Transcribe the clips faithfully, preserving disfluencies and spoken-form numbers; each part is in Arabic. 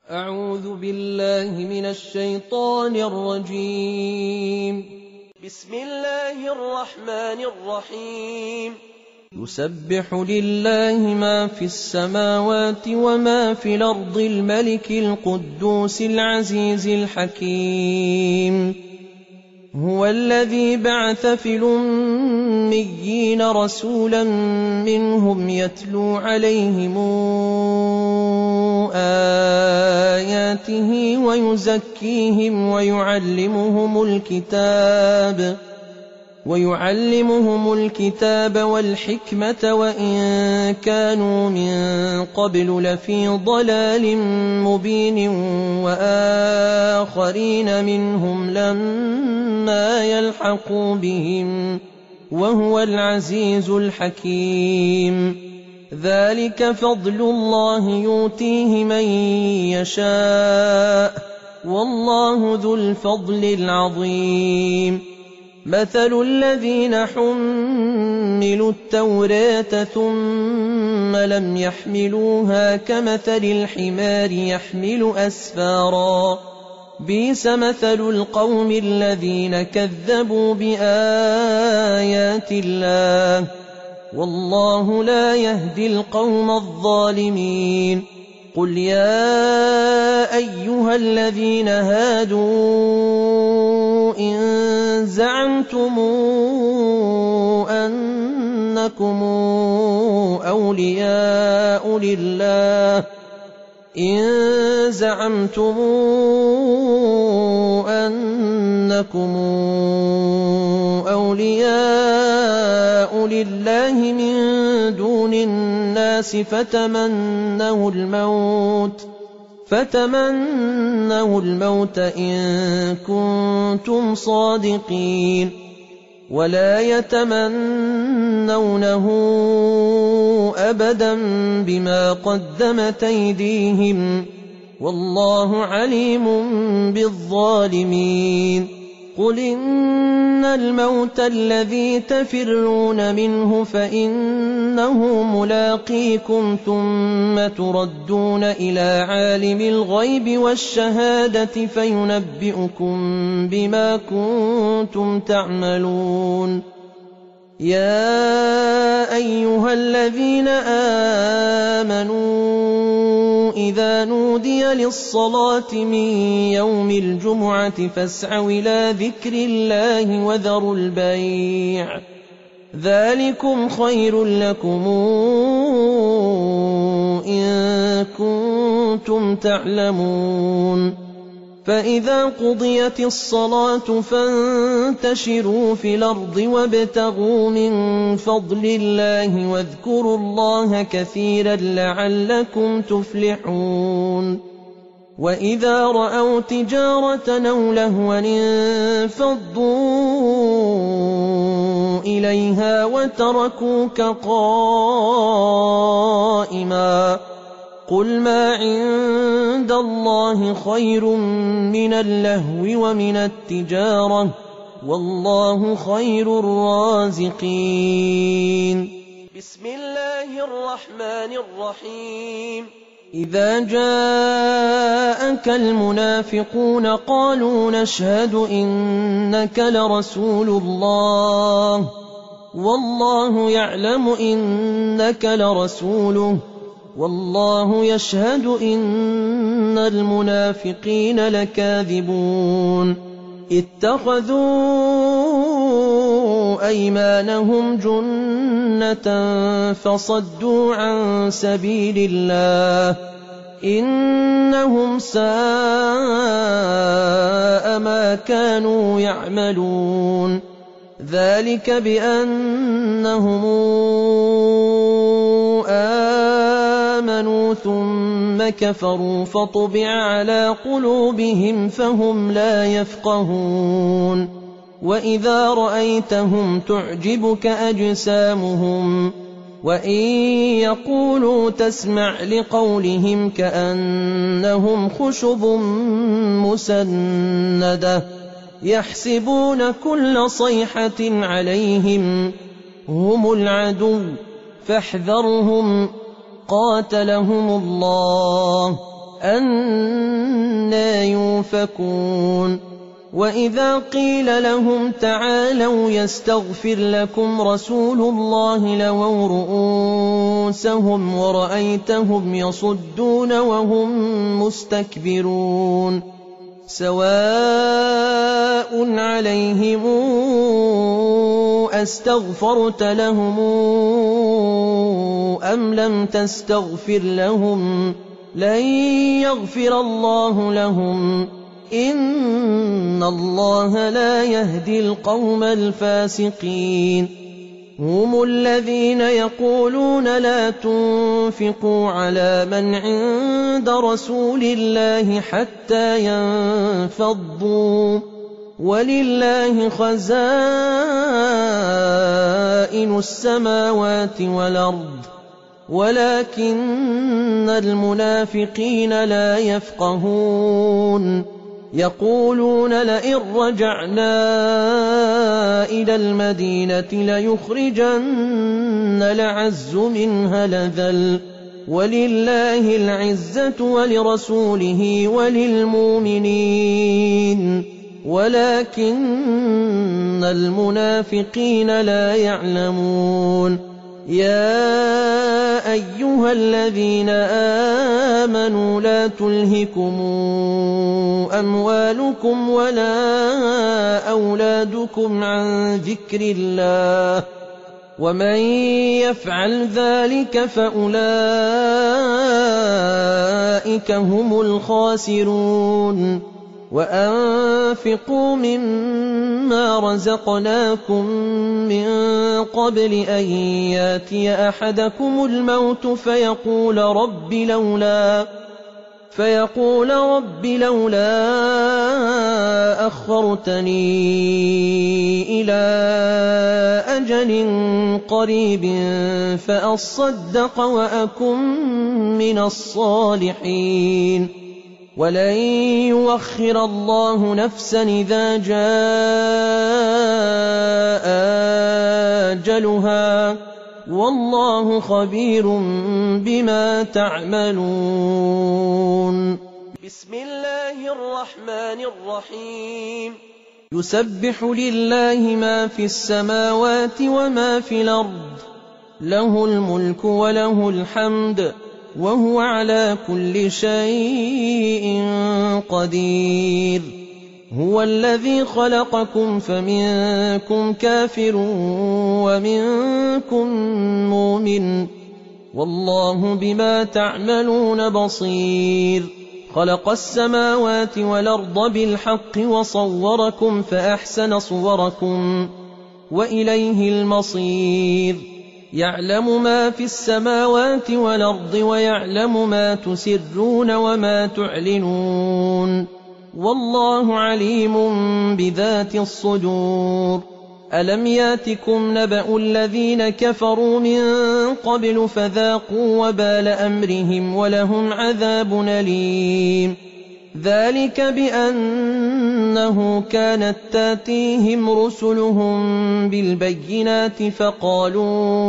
أعوذ بالله من الشيطان الرجيم. بسم الله الرحمن الرحيم. يسبح لله ما في السماوات وما في الأرض الملك القدوس العزيز الحكيم. هو الذي بعث في الأميين رسولا منهم يتلو عليهم آياته ويزكيهم ويعلمهم الكتاب ويعلمهم الكتاب والحكمة وإن كانوا من قبل لفي ضلال مبين وآخرين منهم لما يلحقوا بهم وهو العزيز الحكيم. ذلك فضل الله يؤتيه من يشاء والله ذو الفضل العظيم. مثل الذين حملوا التوراة ثم لم يحملوها كمثل الحمار يحمل أسفارا بئس مثل القوم الذين كذبوا بآيات الله والله لا يهدي القوم الظالمين. قل يا أيها الذين هادوا إن زعمتم أنكم أولياء لله إن زعمتم أنكم أولياء لله من دون الناس فتمنوا الموت فتمنوا الموت إن كنتم صادقين ولا يتمنونه أبدا بما قدمت أيديهم والله عليم بالظالمين. قل إن الموت الذي تفرون منه فإنه ملاقيكم ثم تردون إلى عالم الغيب والشهادة فينبئكم بما كنتم تعملون. يا أيها الذين آمنوا إذا نودي للصلاة من يوم الجمعة فاسعوا إلى ذكر الله وذروا البيع ذلكم خير لكم إن كنتم تعلمون. فإذا قضيت الصلاة فانتشروا في الأرض وابتغوا من فضل الله واذكروا الله كثيرا لعلكم تفلحون. وإذا رأوا تجارة أو لهوا انفضوا إليها وتركوك قائما قل ما عند الله خير من اللهو ومن التجارة والله خير الرازقين. بسم الله الرحمن الرحيم. إذا جاءك المنافقون قالوا نشهد إنك لرسول الله والله يعلم إنك لرسوله والله يشهد إن المنافقين لكاذبون. اتخذوا أيمانهم جنة فصدوا عن سبيل الله إنهم ساء ما كانوا يعملون. ذلك بأنهم آمنوا ثم كفروا فطبع على قلوبهم فهم لا يفقهون. وإذا رأيتهم تعجبك أجسامهم وإن يقولوا تسمع لقولهم كأنهم خشب مسندة يحسبون كل صيحة عليهم هم العدو فاحذرهم قاتلهم الله أَنَّىٰ يُؤْفَكُونَ وَإِذَا قِيلَ لَهُمْ تَعَالَوْا يَسْتَغْفِرْ لَكُمْ رَسُولُ اللَّهِ لَوَوْا رُءُوسَهُمْ وَرَأَيْتَهُمْ يَصُدُّونَ وَهُمْ مُسْتَكْبِرُونَ سَوَاءٌ عَلَيْهِمْ أَسْتَغْفَرْتَ لَهُمْ أَمْ لَمْ تَسْتَغْفِرْ لَهُمْ لَن يَغْفِرَ اللَّهُ لَهُمْ إِنَّ اللَّهَ لَا يَهْدِي الْقَوْمَ الْفَاسِقِينَ هُمُ الَّذِينَ يَقُولُونَ لَا تُنفِقُوا عَلَىٰ مَنْ عِندَ رَسُولِ اللَّهِ حَتَّىٰ يَنفَضُّوا وَلِلَّهِ خَزَائِنُ السَّمَاوَاتِ وَالْأَرْضِ وَلَٰكِنَّ الْمُنَافِقِينَ لَا يَفْقَهُونَ يَقُولُونَ لَئِن رَّجَعْنَا إِلَى الْمَدِينَةِ لَيُخْرِجَنَّ الْأَعَزُّ مِنْهَا الْأَذَلَّ وَلِلَّهِ الْعِزَّةُ وَلِرَسُولِهِ وَلِلْمُؤْمِنِينَ وَلَٰكِنَّ الْمُنَافِقِينَ لَا يَعْلَمُونَ يَا أَيُّهَا الَّذِينَ آمَنُوا لَا تُلْهِكُمْ أَمْوَالُكُمْ وَلَا أَوْلَادُكُمْ عَن ذِكْرِ اللَّهِ وَمَن يَفْعَلْ ذَلِكَ فَأُولَٰئِكَ هُمُ الْخَاسِرُونَ وَأَنفِقُوا مِمَّا رَزَقْنَاكُم مِّن قَبْلِ أَن يَأْتِيَ أَحَدَكُمُ الْمَوْتُ فَيَقُولَ رَبِّ لَوْلَا فَيَقُولَ رَبِّ لَوْلَا أَخَّرْتَنِي إِلَىٰ أَجَلٍ قَرِيبٍ فَأَصَّدَّقَ وَأَكُن مِّنَ الصَّالِحِينَ وَلَن يُؤَخِّرَ اللَّهُ نَفْسًا إِذَا جَاءَ أَجَلُهَا وَاللَّهُ خَبِيرٌ بِمَا تَعْمَلُونَ بسم الله الرحمن الرحيم يُسَبِّحُ لِلَّهِ مَا فِي السَّمَاوَاتِ وَمَا فِي الْأَرْضِ لَهُ الْمُلْكُ وَلَهُ الْحَمْدُ وَهُوَ عَلَى كُلِّ شَيْءٍ قَدِيرٌ هُوَ الَّذِي خَلَقَكُمْ فَمِنكُمْ كَافِرٌ وَمِنكُم مُّؤْمِنٌ وَاللَّهُ بِمَا تَعْمَلُونَ بَصِيرٌ خَلَقَ السَّمَاوَاتِ وَالْأَرْضَ بِالْحَقِّ وَصَوَّرَكُمْ فَأَحْسَنَ صُوَرَكُمْ وَإِلَيْهِ الْمَصِيرُ يَعْلَمُ مَا فِي السَّمَاوَاتِ وَالْأَرْضِ وَيَعْلَمُ مَا تُسِرُّونَ وَمَا تُعْلِنُونَ وَاللَّهُ عَلِيمٌ بِذَاتِ الصُّدُورِ أَلَمْ يَأْتِكُمْ نَبَأُ الَّذِينَ كَفَرُوا مِن قَبْلُ فَذَاقُوا وَبَالَ أَمْرِهِمْ وَلَهُمْ عَذَابٌ أَلِيمٌ ذَلِكَ بِأَنَّهُ كَانَت تَّأْتِيهِمْ رُسُلُهُم بِالْبَيِّنَاتِ فَقَالُوا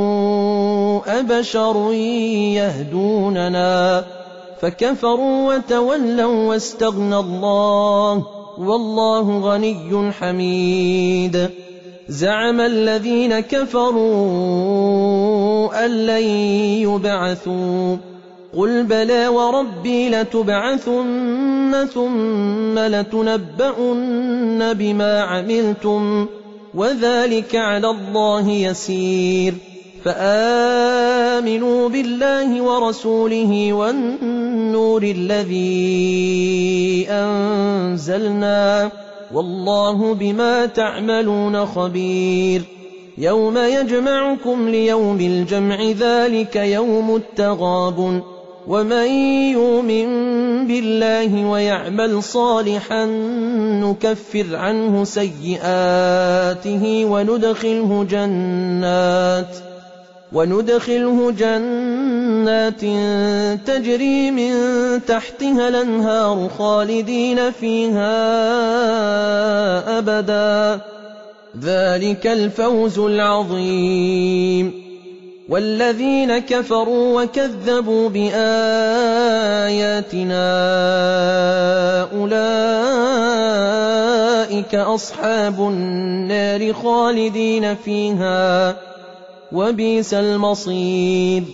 أَبَشَرٌ يَهْدُونَنَا فَكَفَرُوا وَتَوَلَّوا وَاسْتَغْنَى اللَّهُ وَاللَّهُ غَنِيٌّ حَمِيدٌ زَعَمَ الَّذِينَ كَفَرُوا أَن لَّن يُبْعَثُوا قُلْ بَلَىٰ وَرَبِّي لَتُبْعَثُنَّ ثُمَّ لَتُنَبَّؤُنَّ بِمَا عَمِلْتُمْ وَذَٰلِكَ عَلَى اللَّهِ يَسِيرٌ فَآمِنُوا بِاللَّهِ وَرَسُولِهِ وَالنُّورِ الَّذِي أَنزَلْنَا وَاللَّهُ بِمَا تَعْمَلُونَ خَبِيرٌ يَوْمَ يَجْمَعُكُمْ لِيَوْمِ الْجَمْعِ ذَٰلِكَ يَوْمُ التَّغَابُنِ وَمَن يُؤْمِن بِاللَّهِ وَيَعْمَلْ صَالِحًا نُّكَفِّرْ عَنْهُ سَيِّئَاتِهِ وَنُدْخِلْهُ جَنَّاتٍ وندخله جنات تجري من تحتها الأنهار خالدين فيها أبدا ذلك الفوز العظيم والذين كفروا وكذبوا بآياتنا أولئك أصحاب النار خالدين فيها وبئس المصير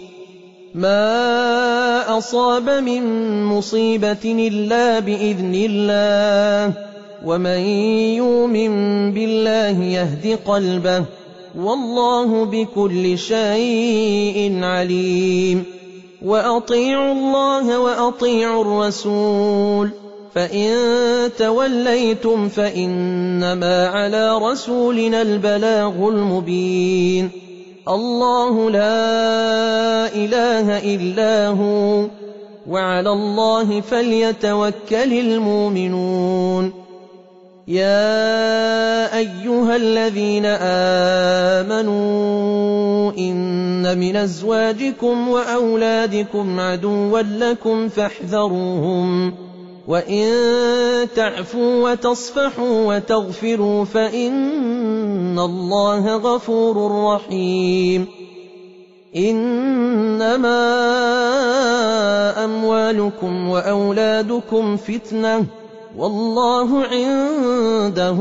ما أصاب من مصيبة إلا بإذن الله ومن يؤمن بالله يهد قلبه والله بكل شيء عليم وأطيعوا الله وأطيعوا الرسول فإن توليتم فإنما على رسولنا البلاغ المبين الله لا إله إلا هو وعلى الله فليتوكل المؤمنون يا أيها الذين آمنوا إن من أزواجكم وأولادكم عدوا لكم فاحذروهم وإن تعفوا وتصفحوا وتغفروا فإن الله غفور رحيم إنما أموالكم وأولادكم فتنة والله عنده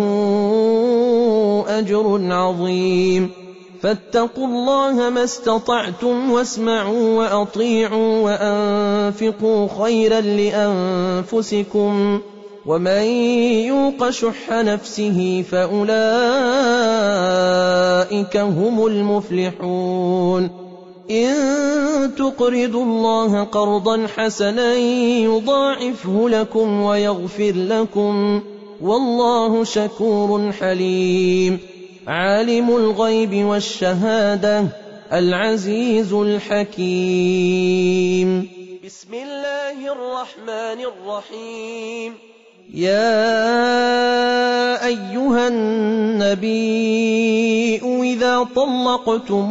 أجر عظيم فاتقوا الله ما استطعتم واسمعوا وأطيعوا وأنفقوا خيرا لأنفسكم ومن يوق شح نفسه فأولئك هم المفلحون إن تقرضوا الله قرضا حسنا يضاعفه لكم ويغفر لكم والله شكور حليم عالم الغيب والشهادة العزيز الحكيم بسم الله الرحمن الرحيم يا أيها النبي إذا طلقتم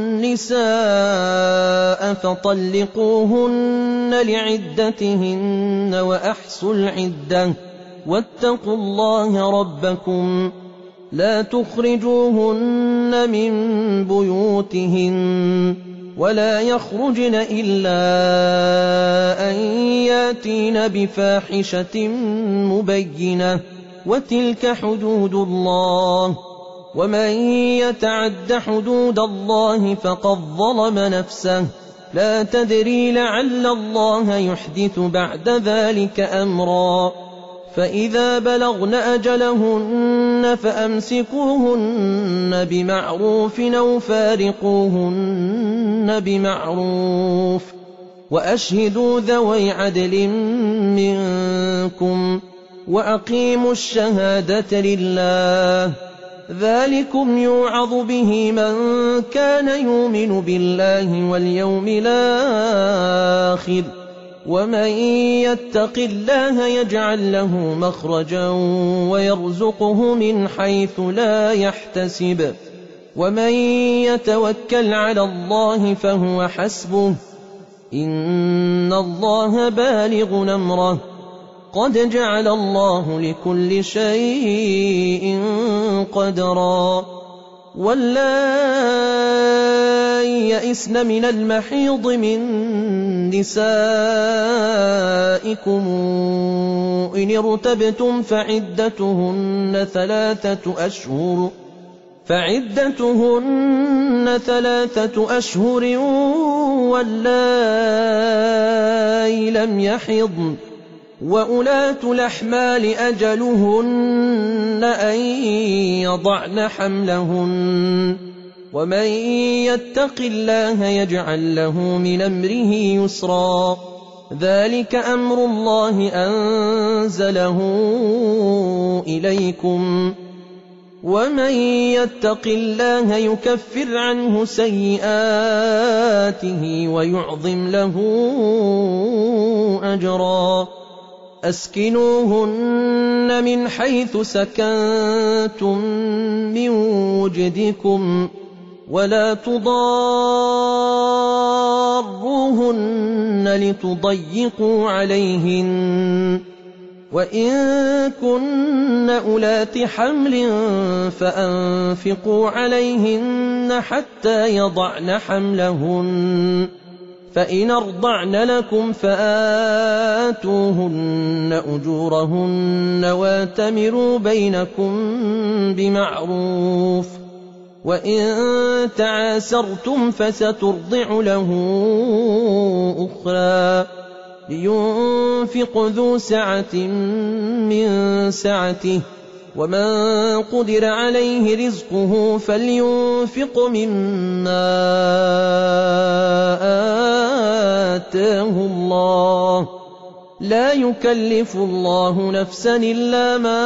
النساء فطلقوهن لعدتهن وأحصوا العدة واتقوا الله ربكم لا تخرجوهن من بيوتهن ولا يخرجن إلا أن ياتين بفاحشة مبينة وتلك حدود الله ومن يتعد حدود الله فقد ظلم نفسه لا تدري لعل الله يحدث بعد ذلك أمرا فإذا بلغن أجلهن فأمسكوهن بمعروف أو فارقوهن بمعروف وأشهدوا ذوي عدل منكم وأقيموا الشهادة لله ذلكم يوعظ به من كان يؤمن بالله واليوم الآخر ومن يتق الله يجعل له مخرجا ويرزقه من حيث لا يحتسب ومن يتوكل على الله فهو حسبه إن الله بالغ أمره قد جعل الله لكل شيء قدرا واللائي يئسن من المحيض من نسائكم إن ارتبتم فعدتهن ثلاثة أشهر فعدتهن ثلاثة أشهر واللائي لم يحضن وأولاة الأحمال أجلهن أن يضعن حملهن ومن يتق الله يجعل له من أمره يسرا ذلك أمر الله أنزله إليكم ومن يتق الله يكفر عنه سيئاته ويعظم له أجرا أسكنوهن من حيث سكنتم من وجدكم ولا تضاروهن لتضيقوا عليهن وإن كن أولات حمل فأنفقوا عليهن حتى يضعن حملهن فإن أرضعن لكم فآتوهن أجورهن واتمروا بينكم بمعروف وإن تعاسرتم فسترضع له أخرى لينفق ذو سعة من سعته ومن قدر عليه رزقه فلينفق مما آتاه الله لا يكلف الله نفسا إلا ما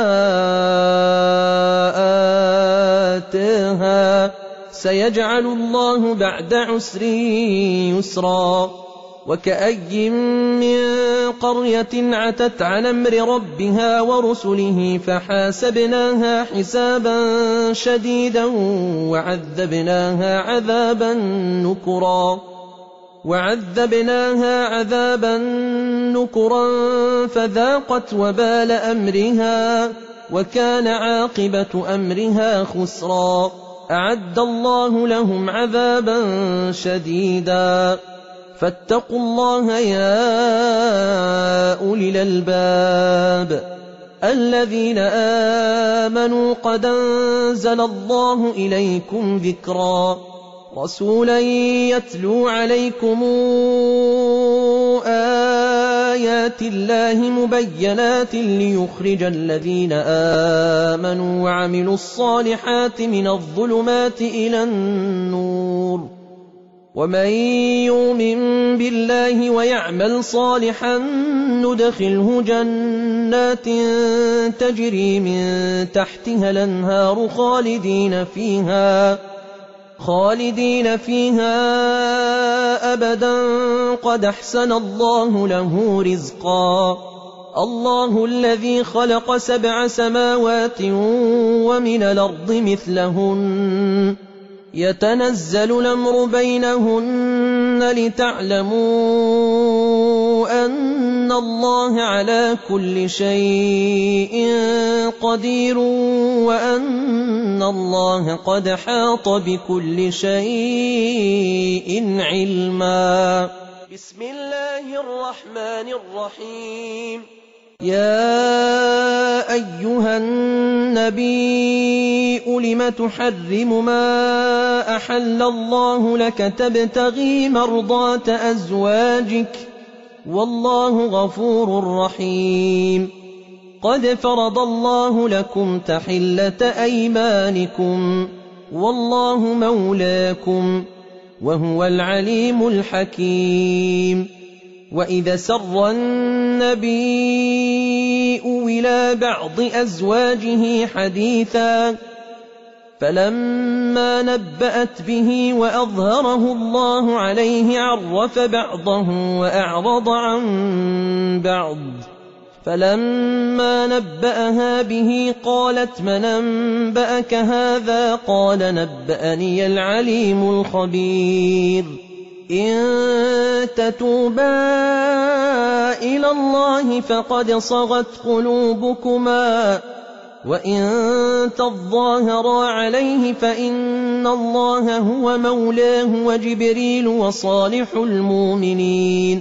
آتاها سيجعل الله بعد عسر يسرا وكأي من قرية عتت عن أمر ربها ورسله فحاسبناها حسابا شديدا وعذبناها عذابا نكرا وعذبناها عذابا نكرا فذاقت وبال أمرها وكان عاقبة أمرها خسرا أعد الله لهم عذابا شديدا فاتقوا الله يا أولي الألباب الذين آمنوا قد أنزل الله إليكم ذكرا رسولا يتلو عليكم آيات الله مبينات ليخرج الذين آمنوا وعملوا الصالحات من الظلمات إلى النور ومن يؤمن بالله ويعمل صالحا ندخله جنات تجري من تحتها الأنهار خالدين فيها خالدين فيها أبدا قد أحسن الله له رزقا الله الذي خلق سبع سماوات ومن الأرض مثلهن يتنزل الأمر بينهن لتعلموا أن الله على كل شيء قدير وأن الله قد حاط بكل شيء علما. بسم الله الرحمن الرحيم. يا أيها النبي لم تحرم ما أحل الله لك تبتغي مرضات أزواجك والله غفور رحيم. قد فرض الله لكم تحلة أيمانكم والله مولاكم وهو العليم الحكيم. وإذا سر النبي إلى بعض أزواجه حديثا فلما نبأت به وأظهره الله عليه عرف بعضه وأعرض عن بعض فلما نبأها به قالت من أنبأك هذا قال نبأني العليم الخبير. إن تتوبا إلى الله فقد صغت قلوبكما وإن تظاهرا عليه فإن الله هو مولاه وجبريل وصالح المؤمنين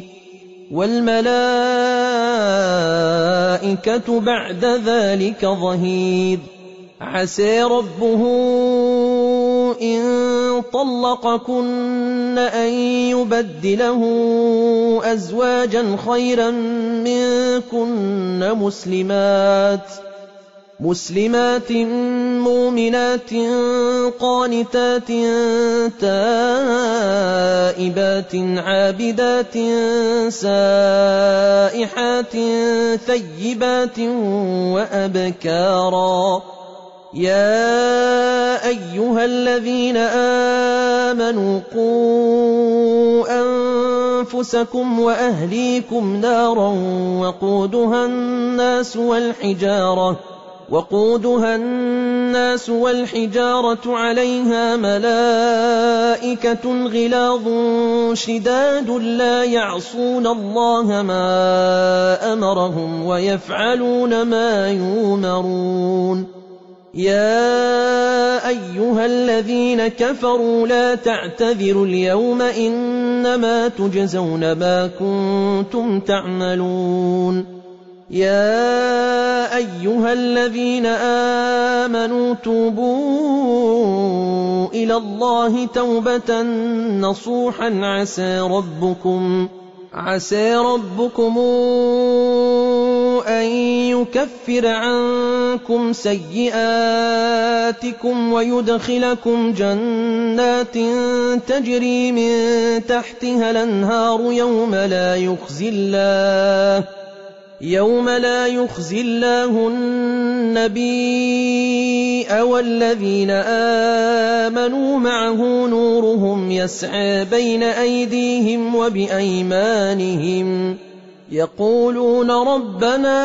والملائكة بعد ذلك ظهير. عسى ربه إن طلقكن أن يبدله أزواجا خيرا منكن مسلمات مسلمات مؤمنات قانتات تائبات عابدات سائحات ثيبات وأبكارا. يا أيها الذين آمنوا قوا أنفسكم وأهليكم نارا وقودها الناس والحجارة وقودها الناس والحجارة عليها ملائكة غلاظ شداد لا يعصون الله ما أمر أكثرهم ويفعلون ما يؤمرون يا أيها الذين كفروا لا تعتذروا اليوم إنما تجزون ما كنتم تعملون يا أيها الذين آمنوا توبوا إلى الله توبة نصوحا عسى ربكم عسى ربكم أن يكفر عنكم سيئاتكم ويدخلكم جنات تجري من تحتها الأنهار يوم لا يخزي الله يوم لا يخزي الله النبي والذين آمنوا معه نورهم يسعى بين أيديهم وبأيمانهم يقولون ربنا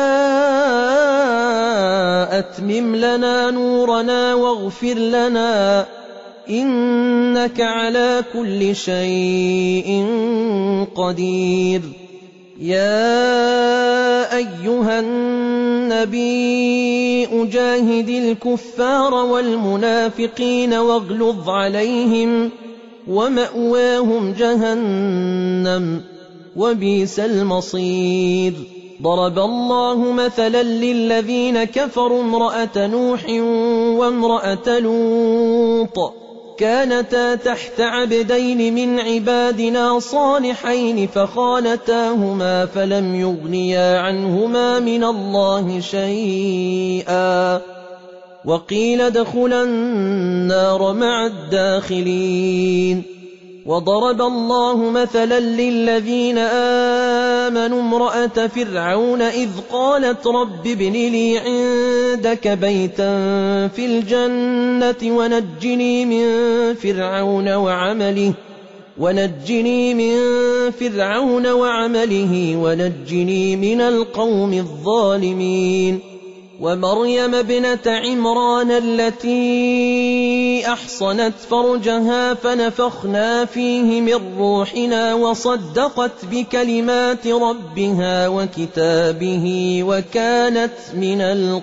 أتمم لنا نورنا واغفر لنا إنك على كل شيء قدير يا أيها النبي أجاهد الكفار والمنافقين واغلظ عليهم ومأواهم جهنم وبئس المصير ضرب الله مثلا للذين كفروا امرأة نوح وامرأة لوط كانتا تحت عبدين من عبادنا صالحين فخانتاهما فلم يغنيا عنهما من الله شيئا وقيل ادخلا النار مع الداخلين وضرب الله مثلا للذين آمنوا امرأة فرعون إذ قالت رب ابن لي عندك بيتا في الجنة ونجني من فرعون وعمله ونجني من فرعون وعمله ونجني من القوم الظالمين ومريم ابنة عمران التي أحصنت فرجها فنفخنا فيه من روحنا وصدقت بكلمات ربها وكتابه وكانت من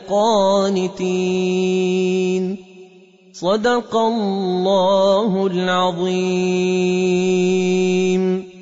القانتين صدق الله العظيم.